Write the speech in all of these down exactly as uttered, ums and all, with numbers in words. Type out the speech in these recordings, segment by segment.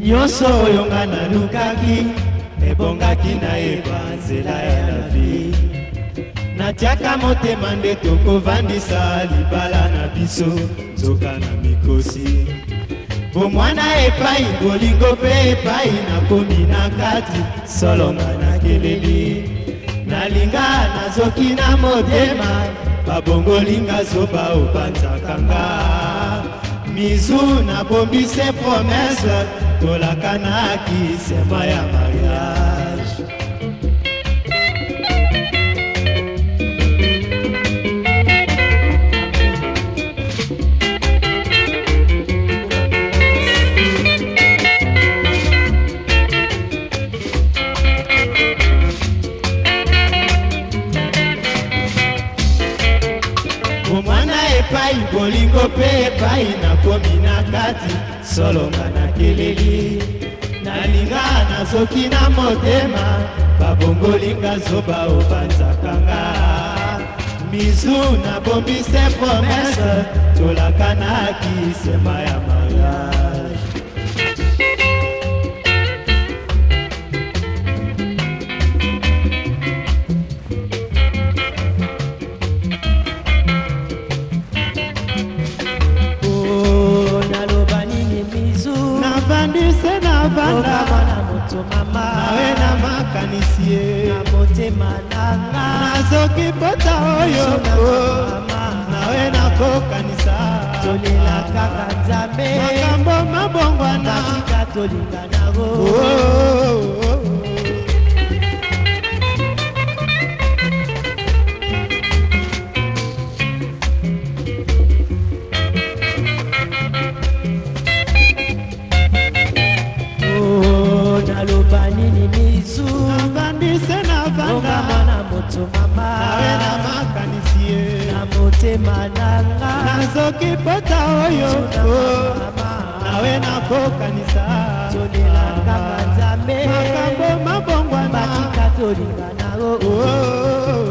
nyonso oyo nga nalukaki ebongaki nayeba nzela ya la vie. Natiaka motema nde tokovandisa libala na biso nzoka na mikosi. Bomwana epai bolingo mpe epai nakomi na kati solonga na keleli. Nalinga nazoki na motema babongolinga zoba opanzakanga. Mizu nabombise promese tolakanaki sema ya mariage. Omwana epai bolingo pe epai nakomi na kati solonga na keleli. Nalinga nazoki na motema babongolinga zoba opanzakanga. Mizu nabombise promese tolakanaki sema ya mariage. Navandise navanda nawe na makanisie na motema nanga. Nazoki pota oyo nawe nakokanisa tolela kaka nzambe makambo mabongwana tika tolinga nago. Nalobani mizu navandise navanda mwana moto mama nawe na makanisie na motema nanga. Nazoki pota oyo nawe nakokanisa tolela kaka nzambe makambo mabongwana batika tolinga nago.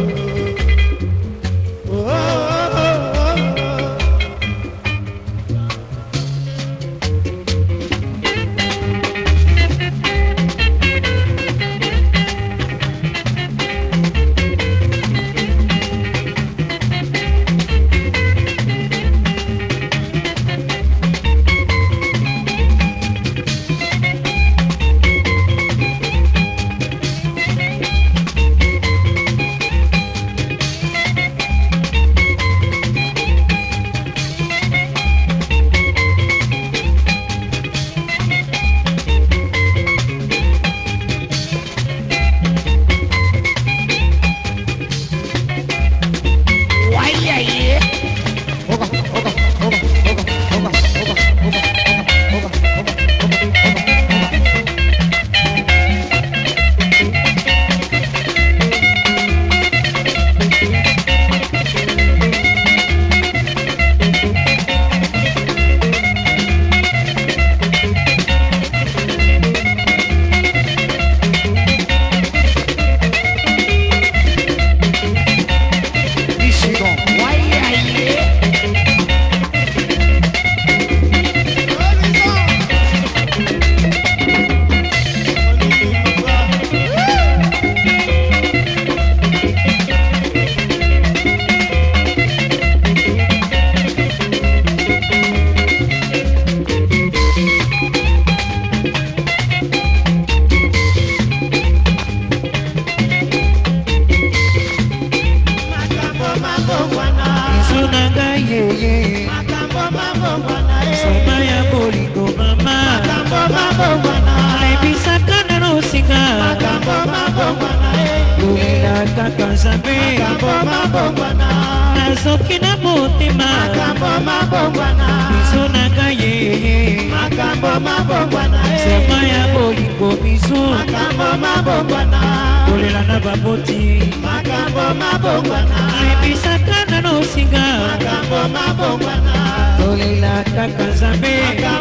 kaka nzambe nazoki na motema biso na ngai sema ya bolingo biso kolela na baboti lebisaka na nosinga tolela kaka nzambe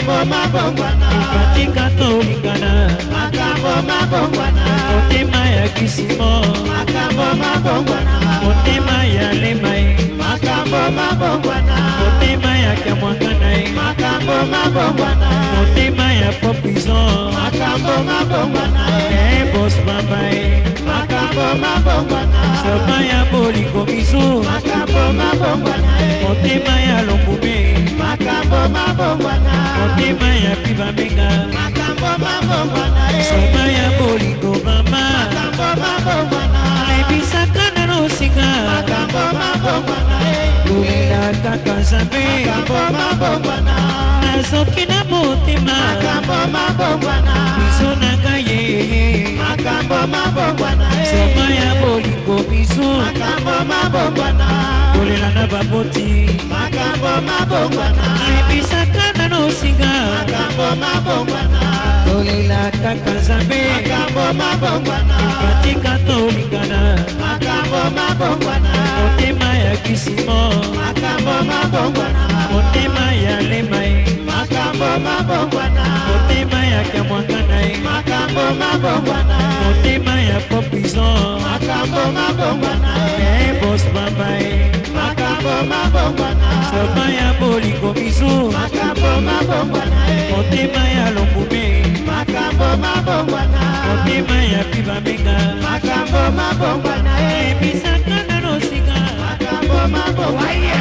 katika tolingana motema ya kisimo motema ya lemai motema ya kamwanganae makambo mabongwana motema ya popison makambo mabongwana e bos mamae makambo mabongwana soma ya bolingo biso makambo mabongwana motema ya lombume makambo mabongwana motema ya pibamenga makambo mabongwana soma ya bolingo mama makambo mabongwana lebisaka na nosinga makambo mabongwana lulela kaka nzambe makambo mabongwana nazoki na motema makambo mabongwana biso na ngai ye makambo mabongwana soma ya bolingo biso makambo mabongwana kolela na baboti makambo mabongwana lebisaka na nosinga makambo mabongwana kolela kaka nzambe makambo mabongwana batika tolingana makambo mabongwana motema ya kisimo makambo mabongwana motema ya lemae makambo mabongwana motema ya kamwanganae makambo mabongwana motema ya popison makambo mabongwana e bos mamae makambo mabongwana soma ya bolingo biso makambo mabongwana motema ya lombume makambo mabongwana motema ya pibamenga makambo mabongwana ebisaka na nosinga makambo mabongwana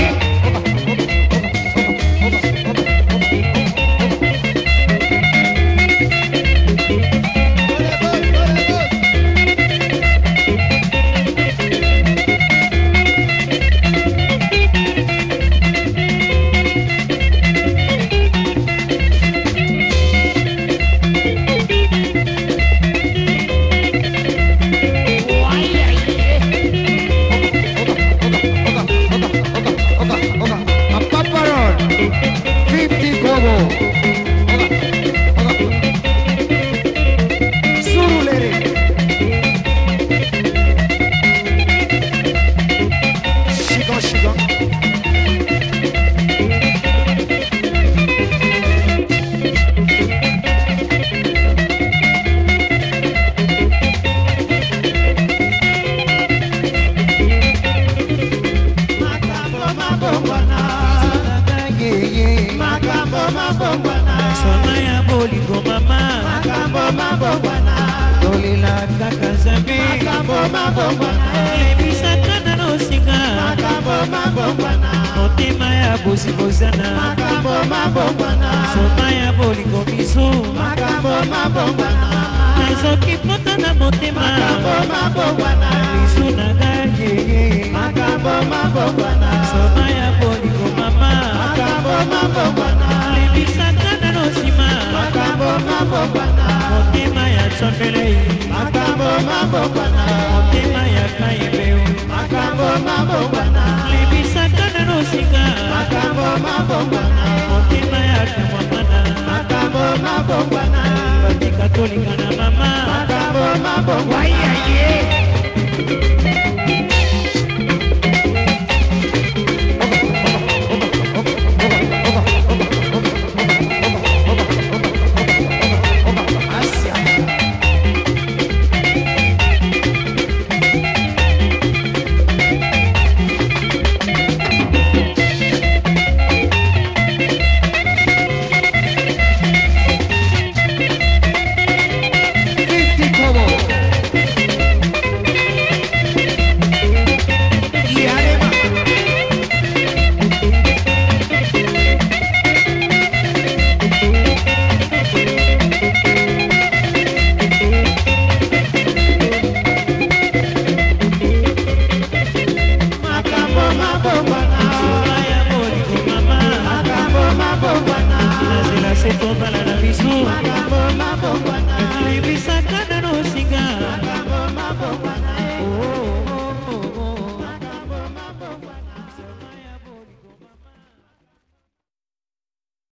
soma ya bolingo mama makambo mabongwana tolela kaka nzambe makambo mabongwana lebisaka na nosinga makambo mabongwana motema ya bozibozana makambo mabongwana soma ya bolingo biso makambo mabongwana nazoki pota na motema makambo mabongwana biso na ngai yeye makambo mabongwana soma ya bolingo mama makambo mabongwana lebisaka na nosima makambo mabongwana motema ya tsombelei makambo mabongwana motema ya kayebeo makambo mabongwana lebisaka na nosinga makambo mabongwana motema ya kamwamana makambo mabongwana batika tolingana mama makambo mabongwana Makambo